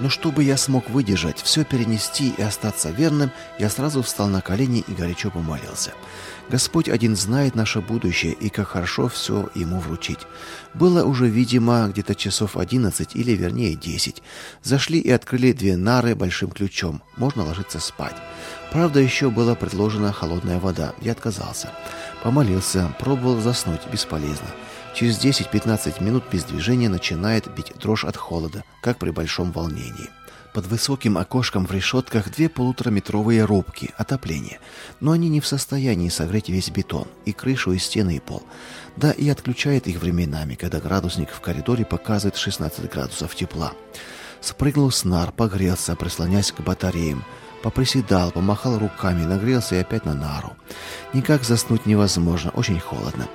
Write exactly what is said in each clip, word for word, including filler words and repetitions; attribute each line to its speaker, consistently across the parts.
Speaker 1: Но чтобы я смог выдержать, все перенести и остаться верным, я сразу встал на колени и горячо помолился. Господь один знает наше будущее, и как хорошо все ему вручить. Было уже, видимо, где-то часов одиннадцать, или вернее десять. Зашли и открыли две нары большим ключом. Можно ложиться спать. Правда, еще была предложена холодная вода. Я отказался. Помолился, пробовал заснуть, бесполезно. Через десять-пятнадцать минут без движения начинает бить дрожь от холода, как при большом волнении. Под высоким окошком в решетках две полутораметровые рубки отопления, но они не в состоянии согреть весь бетон, и крышу, и стены, и пол. Да и отключает их временами, когда градусник в коридоре показывает шестнадцать градусов тепла. Спрыгнул с нар, погрелся, прислонясь к батареям. Поприседал, помахал руками, нагрелся и опять на нару. Никак заснуть невозможно, очень холодно.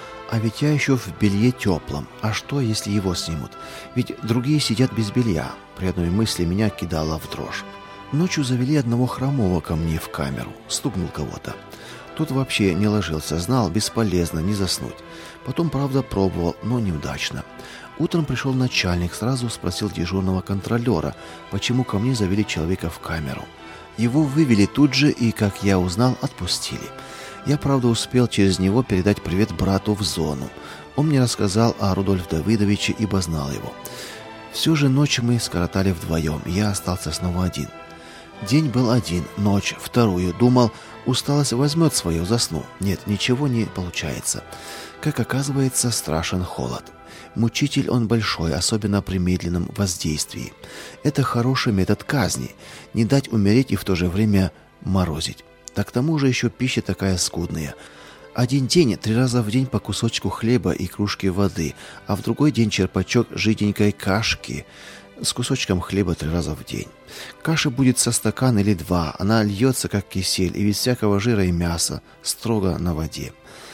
Speaker 1: А ведь я еще в белье теплом. А что, если его снимут? Ведь другие сидят без белья. При одной мысли меня кидало в дрожь. Ночью завели одного хромого ко мне в камеру. Стукнул кого-то. Тот вообще не ложился, знал, бесполезно, не заснуть. Потом, правда, пробовал, но неудачно. Утром пришел начальник, сразу спросил дежурного контролера, почему ко мне завели человека в камеру. Его вывели тут же и, как я узнал, отпустили. Я, правда, успел через него передать привет брату в зону. Он мне рассказал о Рудольфе Давыдовиче, ибо знал его. Всю же ночь мы скоротали вдвоем, я остался снова один. День был один, ночь вторую. Думал, усталость возьмет свое, засну. Нет, ничего не получается. Как оказывается, страшен холод. Мучитель он большой, особенно при медленном воздействии. Это хороший метод казни. Не дать умереть и в то же время морозить. Да к тому же еще пища такая скудная. Один день три раза в день по кусочку хлеба и кружке воды, а в другой день черпачок жиденькой кашки с кусочком хлеба три раза в день. Каши будет со стакан или два, она льется как кисель и без всякого жира и мяса, строго на воде.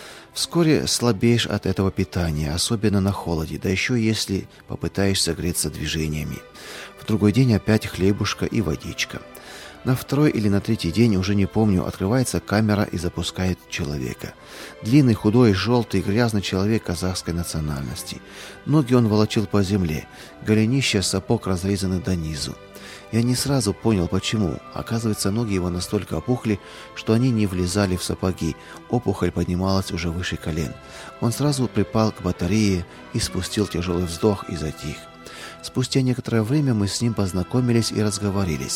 Speaker 1: Вскоре слабеешь от этого питания, особенно на холоде, да еще если попытаешься греться движениями. В другой день опять хлебушка и водичка. На второй или на третий день, уже не помню, открывается камера и запускает человека. Длинный, худой, желтый, грязный человек казахской национальности. Ноги он волочил по земле, голенища сапог разрезаны до низу. Я не сразу понял, почему. Оказывается, ноги его настолько опухли, что они не влезали в сапоги. Опухоль поднималась уже выше колен. Он сразу припал к батарее и спустил тяжелый вздох и затих. Спустя некоторое время мы с ним познакомились и разговорились.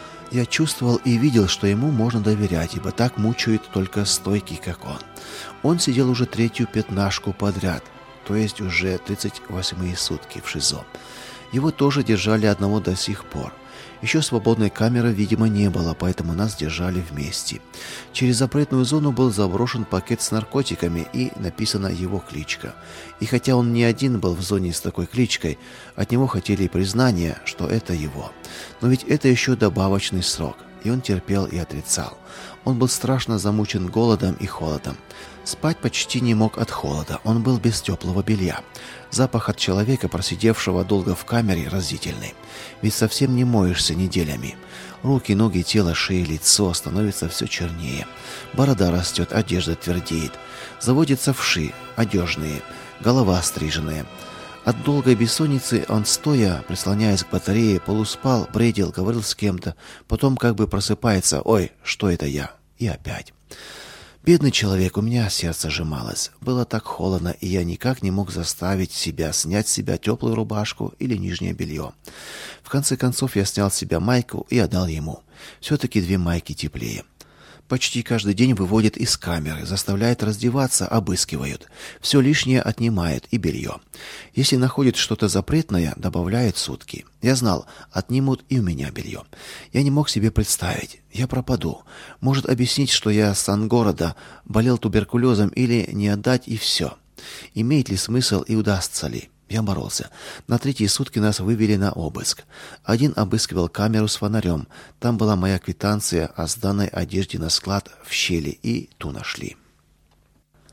Speaker 1: Я чувствовал и видел, что ему можно доверять, ибо так мучают только стойкий, как он. Он сидел уже третью пятнашку подряд, то есть уже тридцать восьмые сутки в ШИЗО. Его тоже держали одного до сих пор. Еще свободной камеры, видимо, не было, поэтому нас держали вместе. Через запретную зону был заброшен пакет с наркотиками и написана его кличка. И хотя он не один был в зоне с такой кличкой, от него хотели признания, что это его. Но ведь это еще добавочный срок, и он терпел и отрицал. Он был страшно замучен голодом и холодом. Спать почти не мог от холода, он был без теплого белья. Запах от человека, просидевшего долго в камере, разительный. Ведь совсем не моешься неделями. Руки, ноги, тело, шея, лицо становится все чернее. Борода растет, одежда твердеет. Заводятся вши, одежные, голова стриженная. От долгой бессонницы он, стоя, прислоняясь к батарее, полуспал, бредил, говорил с кем-то. Потом как бы просыпается: «Ой, что это я?» И опять. Бедный человек, у меня сердце сжималось. Было так холодно, и я никак не мог заставить себя снять с себя теплую рубашку или нижнее белье. В конце концов я снял с себя майку и отдал ему. Все-таки две майки теплее. Почти каждый день выводят из камеры, заставляют раздеваться, обыскивают. Все лишнее отнимают и белье. Если находят что-то запретное, добавляют сутки. Я знал, отнимут и у меня белье. Я не мог себе представить. Я пропаду. Может объяснить, что я сан города, болел туберкулезом, или не отдать, и все. Имеет ли смысл и удастся ли? Я боролся. На третьи сутки нас вывели на обыск. Один обыскивал камеру с фонарем. Там была моя квитанция о сданной одежде на склад в щели, и ту нашли.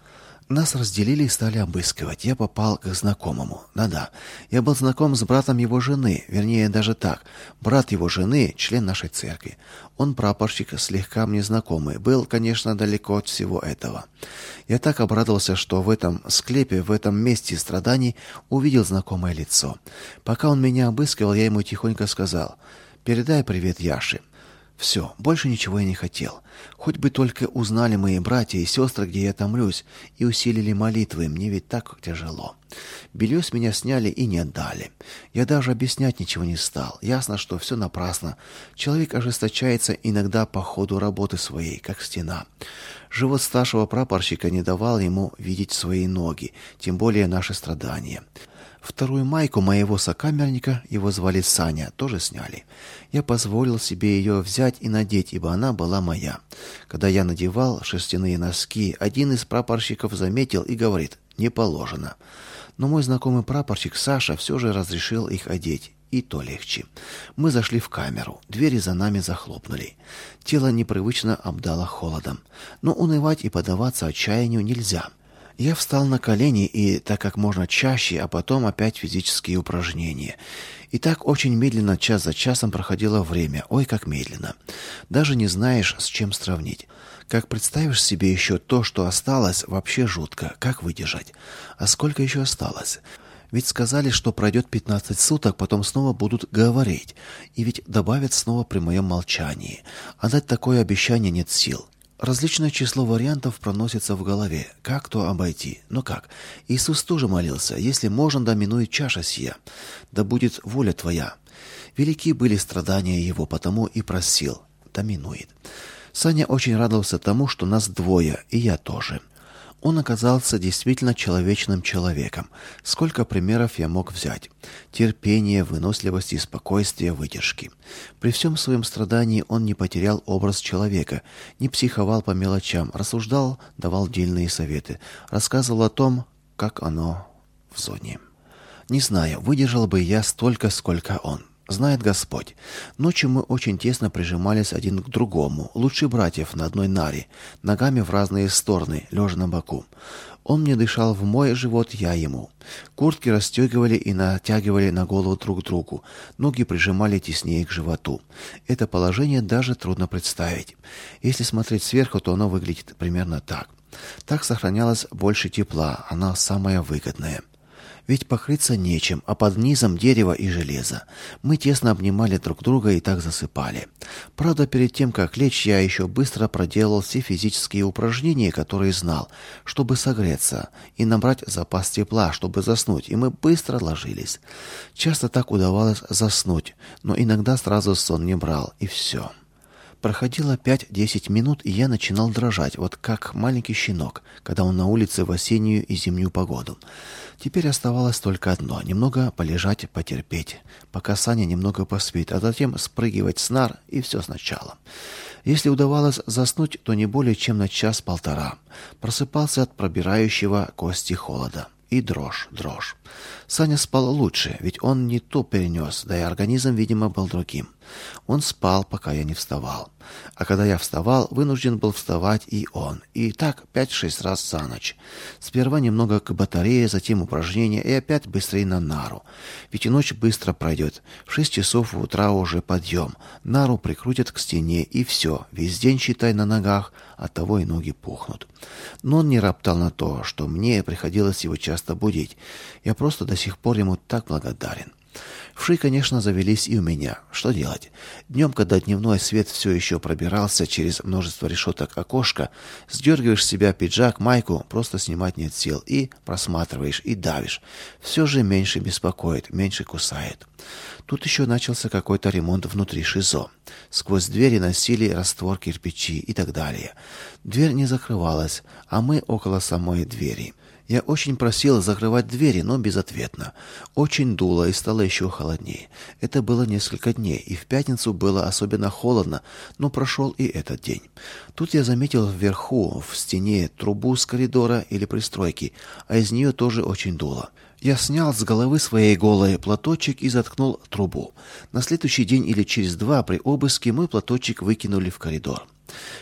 Speaker 1: Нас разделили и стали обыскивать. Я попал к знакомому. Да-да, я был знаком с братом его жены, вернее, даже так. Брат его жены, член нашей церкви. Он прапорщик, слегка мне знакомый. Был, конечно, далеко от всего этого. Я так обрадовался, что в этом склепе, в этом месте страданий увидел знакомое лицо. Пока он меня обыскивал, я ему тихонько сказал: «Передай привет Яше». Все, больше ничего я не хотел. Хоть бы только узнали мои братья и сестры, где я томлюсь, и усилили молитвы, мне ведь так тяжело. Белье с меня сняли и не отдали. Я даже объяснять ничего не стал. Ясно, что все напрасно. Человек ожесточается иногда по ходу работы своей, как стена. Живот старшего прапорщика не давал ему видеть свои ноги, тем более наши страдания. Вторую майку моего сокамерника, его звали Саня, тоже сняли. Я позволил себе ее взять и надеть, ибо она была моя. Когда я надевал шерстяные носки, один из прапорщиков заметил и говорит: «Не положено». Но мой знакомый прапорщик Саша все же разрешил их одеть. И то легче. Мы зашли в камеру. Двери за нами захлопнули. Тело непривычно обдало холодом. Но унывать и поддаваться отчаянию нельзя. Я встал на колени и так как можно чаще, а потом опять физические упражнения. И так очень медленно, час за часом проходило время. Ой, как медленно. Даже не знаешь, с чем сравнить. Как представишь себе еще то, что осталось, вообще жутко. Как выдержать? А сколько еще осталось? Ведь сказали, что пройдет пятнадцать суток, потом снова будут говорить. И ведь добавят снова при моем молчании. А дать такое обещание нет сил. Различное число вариантов проносится в голове. Как то обойти? Но как? Иисус тоже молился: «Если можно, да минует чаша сия, да будет воля твоя». Велики были страдания его, потому и просил: «Да минует». Саня очень радовался тому, что нас двое, и я тоже. Он оказался действительно человечным человеком. Сколько примеров я мог взять: терпение, выносливости, спокойствия, выдержки. При всем своем страдании он не потерял образ человека, не психовал по мелочам, рассуждал, давал дельные советы, рассказывал о том, как оно в зоне. Не знаю, выдержал бы я столько, сколько он. Знает Господь. Ночью мы очень тесно прижимались один к другому, лучше братьев на одной наре, ногами в разные стороны, лежа на боку. Он мне дышал в мой живот, я ему. Куртки расстегивали и натягивали на голову друг другу, ноги прижимали теснее к животу. Это положение даже трудно представить. Если смотреть сверху, то оно выглядит примерно так. Так сохранялось больше тепла, оно самое выгодное. Ведь покрыться нечем, а под низом дерево и железо. Мы тесно обнимали друг друга и так засыпали. Правда, перед тем, как лечь, я еще быстро проделал все физические упражнения, которые знал, чтобы согреться и набрать запас тепла, чтобы заснуть, и мы быстро ложились. Часто так удавалось заснуть, но иногда сразу сон не брал, и все. Проходило пять-десять минут, и я начинал дрожать, вот как маленький щенок, когда он на улице в осеннюю и зимнюю погоду. Теперь оставалось только одно — немного полежать, потерпеть, пока Саня немного поспит, а затем спрыгивать с нар, и все сначала. Если удавалось заснуть, то не более чем на час-полтора. Просыпался от пробирающего кости холода. И дрожь, дрожь. Саня спал лучше, ведь он не то перенес, да и организм, видимо, был другим. Он спал, пока я не вставал. А когда я вставал, вынужден был вставать и он. И так пять-шесть раз за ночь. Сперва немного к батарее, затем упражнения и опять быстрее на нару. Ведь и ночь быстро пройдет. В шесть часов утра уже подъем. Нару прикрутят к стене, и все. Весь день, считай, на ногах, оттого и ноги пухнут. Но он не роптал на то, что мне приходилось его часто будить. Я просто до сих пор ему так благодарен. Вши, конечно, завелись и у меня. Что делать? Днем, когда дневной свет все еще пробирался через множество решеток окошка, сдергиваешь с себя пиджак, майку, просто снимать нет сил, и просматриваешь, и давишь. Все же меньше беспокоит, меньше кусает. Тут еще начался какой-то ремонт внутри ШИЗО. Сквозь двери носили раствор кирпичи и так далее. Дверь не закрывалась, а мы около самой двери. Я очень просил закрывать двери, но безответно. Очень дуло и стало еще холоднее. Это было несколько дней, и в пятницу было особенно холодно, но прошел и этот день. Тут я заметил вверху, в стене, трубу с коридора или пристройки, а из нее тоже очень дуло. Я снял с головы своей голой платочек и заткнул трубу. На следующий день или через два при обыске мой платочек выкинули в коридор.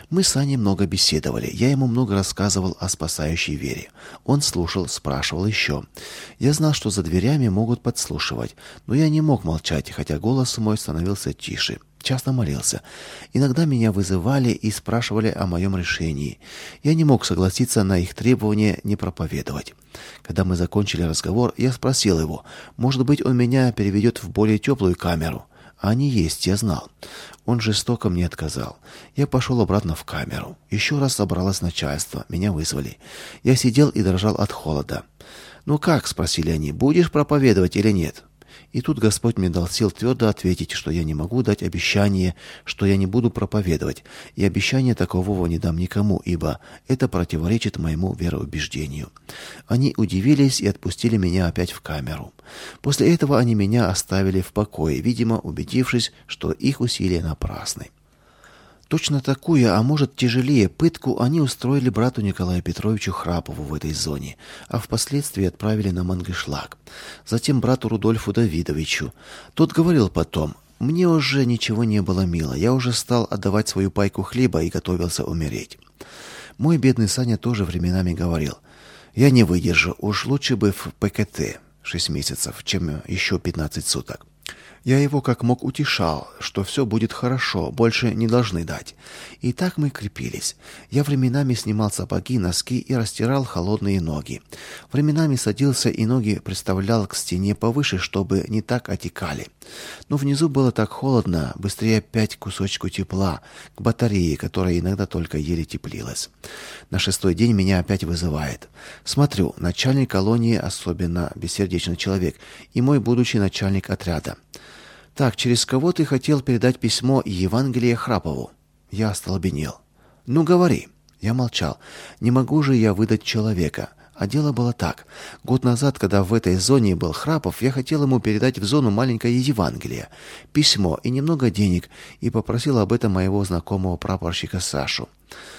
Speaker 1: Мы с Аней много беседовали. Я ему много рассказывал о спасающей вере. Он слушал, спрашивал еще. Я знал, что за дверями могут подслушивать, но я не мог молчать, хотя голос мой становился тише. Часто молился. Иногда меня вызывали и спрашивали о моем решении. Я не мог согласиться на их требование не проповедовать. Когда мы закончили разговор, я спросил его, может быть, он меня переведет в более теплую камеру. А они есть, я знал. Он жестоко мне отказал. Я пошел обратно в камеру. Еще раз собралось начальство. Меня вызвали. Я сидел и дрожал от холода. «Ну как?» — спросили они. «Будешь проповедовать или нет?» И тут Господь мне дал сил твердо ответить, что я не могу дать обещание, что я не буду проповедовать, и обещания такового не дам никому, ибо это противоречит моему вероубеждению. Они удивились и отпустили меня опять в камеру. После этого они меня оставили в покое, видимо, убедившись, что их усилия напрасны. Точно такую, а может тяжелее, пытку они устроили брату Николаю Петровичу Храпову в этой зоне, а впоследствии отправили на Мангышлак. Затем брату Рудольфу Давидовичу. Тот говорил потом: «Мне уже ничего не было мило, я уже стал отдавать свою пайку хлеба и готовился умереть». Мой бедный Саня тоже временами говорил: «Я не выдержу, уж лучше бы в ПКТ шесть месяцев, чем еще пятнадцать суток». Я его как мог утешал, что все будет хорошо, больше не должны дать. И так мы крепились. Я временами снимал сапоги, носки и растирал холодные ноги. Временами садился и ноги приставлял к стене повыше, чтобы не так отекали. Но внизу было так холодно, быстрее опять кусочку тепла, к батарее, которая иногда только еле теплилась. На шестой день меня опять вызывает. Смотрю, начальник колонии особенно бессердечный человек и мой будущий начальник отряда. «Так, через кого ты хотел передать письмо и Евангелие Храпову?» Я остолбенел. «Ну, говори». Я молчал. Не могу же я выдать человека. А дело было так. Год назад, когда в этой зоне был Храпов, я хотел ему передать в зону маленькое Евангелие, письмо и немного денег, и попросил об этом моего знакомого прапорщика Сашу.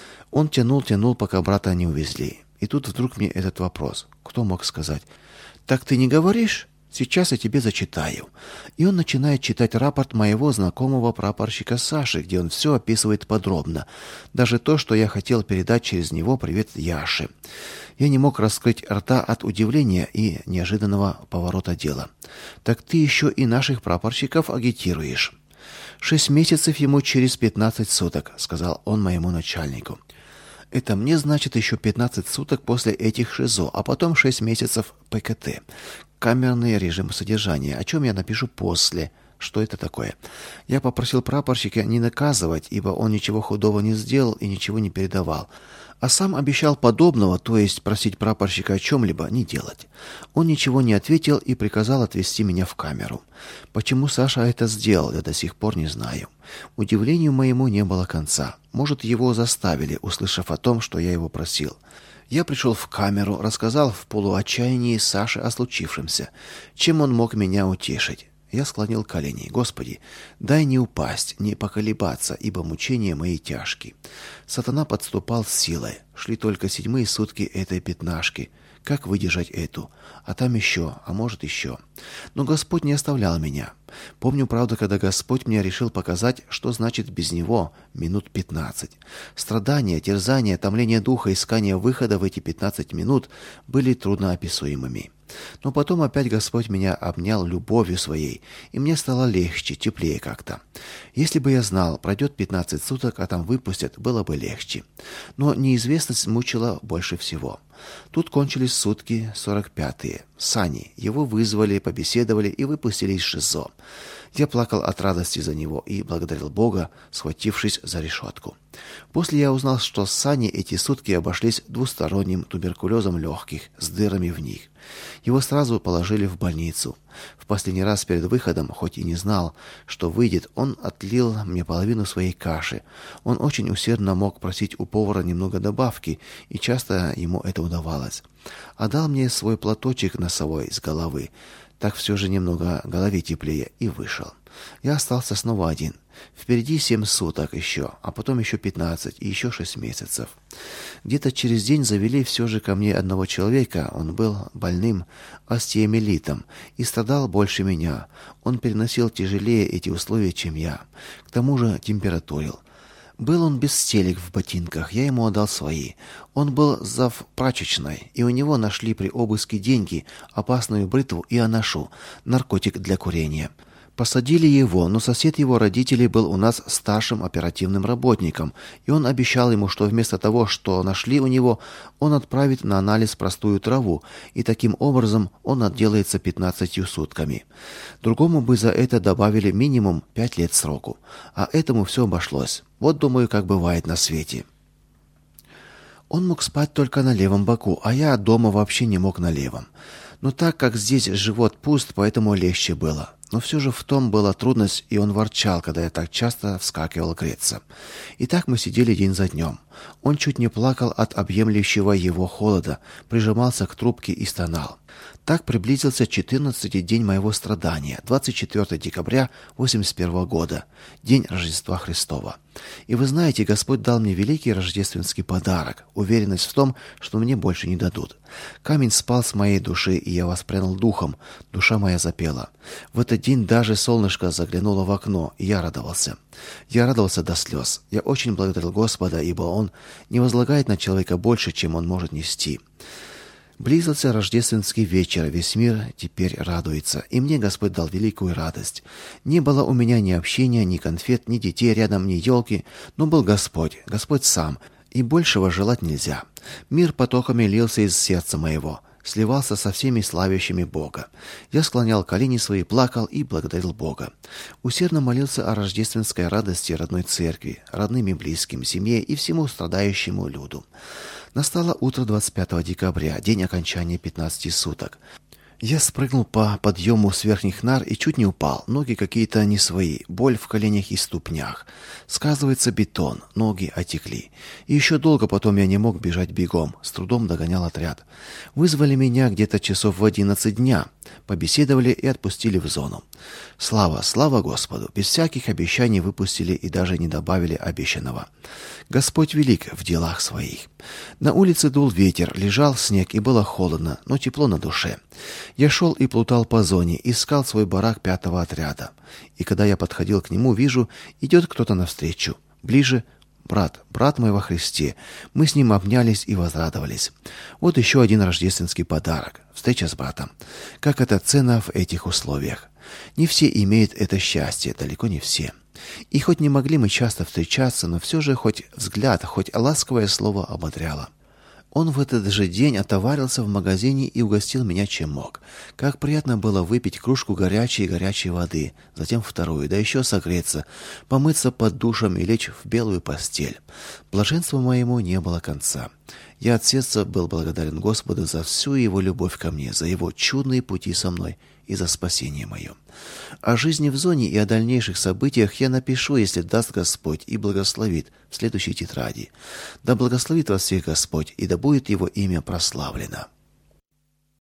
Speaker 1: Он тянул-тянул, пока брата не увезли. И тут вдруг мне этот вопрос. Кто мог сказать? «Так ты не говоришь? Сейчас я тебе зачитаю». И он начинает читать рапорт моего знакомого прапорщика Саши, где он все описывает подробно. Даже то, что я хотел передать через него привет Яше. Я не мог раскрыть рта от удивления и неожиданного поворота дела. «Так ты еще и наших прапорщиков агитируешь». «Шесть месяцев ему через пятнадцать суток», — сказал он моему начальнику. «Это мне, значит, еще пятнадцать суток после этих ШИЗО, а потом шесть месяцев ПКТ. Камерный режим содержания, о чем я напишу после. Что это такое?» Я попросил прапорщика не наказывать, ибо он ничего худого не сделал и ничего не передавал. А сам обещал подобного, то есть просить прапорщика о чем-либо не делать. Он ничего не ответил и приказал отвезти меня в камеру. Почему Саша это сделал, я до сих пор не знаю. Удивлению моему не было конца. Может, его заставили, услышав о том, что я его просил. Я пришел в камеру, рассказал в полуотчаянии Саше о случившемся. Чем он мог меня утешить? Я склонил колени. «Господи, дай не упасть, не поколебаться, ибо мучения мои тяжкие». Сатана подступал с силой. Шли только седьмые сутки этой пятнашки. Как выдержать эту? А там еще, а может еще. Но Господь не оставлял меня. Помню, правда, когда Господь мне решил показать, что значит без Него минут пятнадцать. Страдания, терзания, томление духа, искание выхода в эти пятнадцать минут были трудноописуемыми. Но потом опять Господь меня обнял любовью своей, и мне стало легче, теплее как-то. Если бы я знал, пройдет пятнадцать суток, а там выпустят, было бы легче. Но неизвестность мучила больше всего. Тут кончились сутки сорок пятые. Сани. Его вызвали, побеседовали и выпустили из ШИЗО. Я плакал от радости за него и благодарил Бога, схватившись за решетку. После я узнал, что с Саней эти сутки обошлись двусторонним туберкулезом легких с дырами в них. Его сразу положили в больницу. В последний раз перед выходом, хоть и не знал, что выйдет, он отлил мне половину своей каши. Он очень усердно мог просить у повара немного добавки, и часто ему это удавалось. А дал мне свой платочек носовой с головы. Так все же немного голове теплее, и вышел. Я остался снова один. Впереди семь суток еще, а потом еще пятнадцать и еще шесть месяцев. Где-то через день завели все же ко мне одного человека. Он был больным остеомиелитом и страдал больше меня. Он переносил тяжелее эти условия, чем я. К тому же температурил. Был он без стелек в ботинках, я ему отдал свои. Он был зав прачечной, и у него нашли при обыске деньги, опасную бритву и анашу, наркотик для курения. Посадили его, но сосед его родителей был у нас старшим оперативным работником, и он обещал ему, что вместо того, что нашли у него, он отправит на анализ простую траву, и таким образом он отделается пятнадцатью сутками. Другому бы за это добавили минимум пять лет сроку, а этому все обошлось. Вот, думаю, как бывает на свете. Он мог спать только на левом боку, а я дома вообще не мог на левом. Но так как здесь живот пуст, поэтому легче было. Но все же в том была трудность, и он ворчал, когда я так часто вскакивал греться. И так мы сидели день за днем. Он чуть не плакал от объемлющего его холода, прижимался к трубке и стонал. Так приблизился четырнадцатый день моего страдания, двадцать четвёртого декабря восемьдесят первого года, день Рождества Христова. И вы знаете, Господь дал мне великий рождественский подарок, уверенность в том, что мне больше не дадут. Камень спал с моей души, и я воспрянул духом, душа моя запела. В этот день даже солнышко заглянуло в окно, и я радовался. Я радовался до слез. Я очень благодарил Господа, ибо Он не возлагает на человека больше, чем он может нести. Близился рождественский вечер, весь мир теперь радуется, и мне Господь дал великую радость. Не было у меня ни общения, ни конфет, ни детей рядом, ни елки, но был Господь, Господь сам, и большего желать нельзя. Мир потоками лился из сердца моего, сливался со всеми славящими Бога. Я склонял колени свои, плакал и благодарил Бога. Усердно молился о рождественской радости родной церкви, родным и близким, семье и всему страдающему люду. Настало утро двадцать пятого декабря, день окончания пятнадцати суток. Я спрыгнул по подъему с верхних нар и чуть не упал. Ноги какие-то не свои, боль в коленях и ступнях. Сказывается бетон, ноги отекли. И еще долго потом я не мог бежать бегом, с трудом догонял отряд. Вызвали меня где-то часов в одиннадцать дня, побеседовали и отпустили в зону. Слава, слава Господу, без всяких обещаний выпустили и даже не добавили обещанного. Господь велик в делах своих. На улице дул ветер, лежал снег и было холодно, но тепло на душе. Я шел и плутал по зоне, искал свой барак пятого отряда. И когда я подходил к нему, вижу, идет кто-то навстречу. Ближе брат, брат мой во Христе. Мы с ним обнялись и возрадовались. Вот еще один рождественский подарок. Встреча с братом. Как это ценно в этих условиях. Не все имеют это счастье, далеко не все. И хоть не могли мы часто встречаться, но все же хоть взгляд, хоть ласковое слово ободряло. Он в этот же день отоварился в магазине и угостил меня чем мог. Как приятно было выпить кружку горячей-горячей воды, затем вторую, да еще согреться, помыться под душем и лечь в белую постель. Блаженству моему не было конца. Я от сердца был благодарен Господу за всю его любовь ко мне, за его чудные пути со мной и за спасение мое. О жизни в зоне и о дальнейших событиях я напишу, если даст Господь и благословит, в следующей тетради. Да благословит вас всех Господь, и да будет его имя прославлено.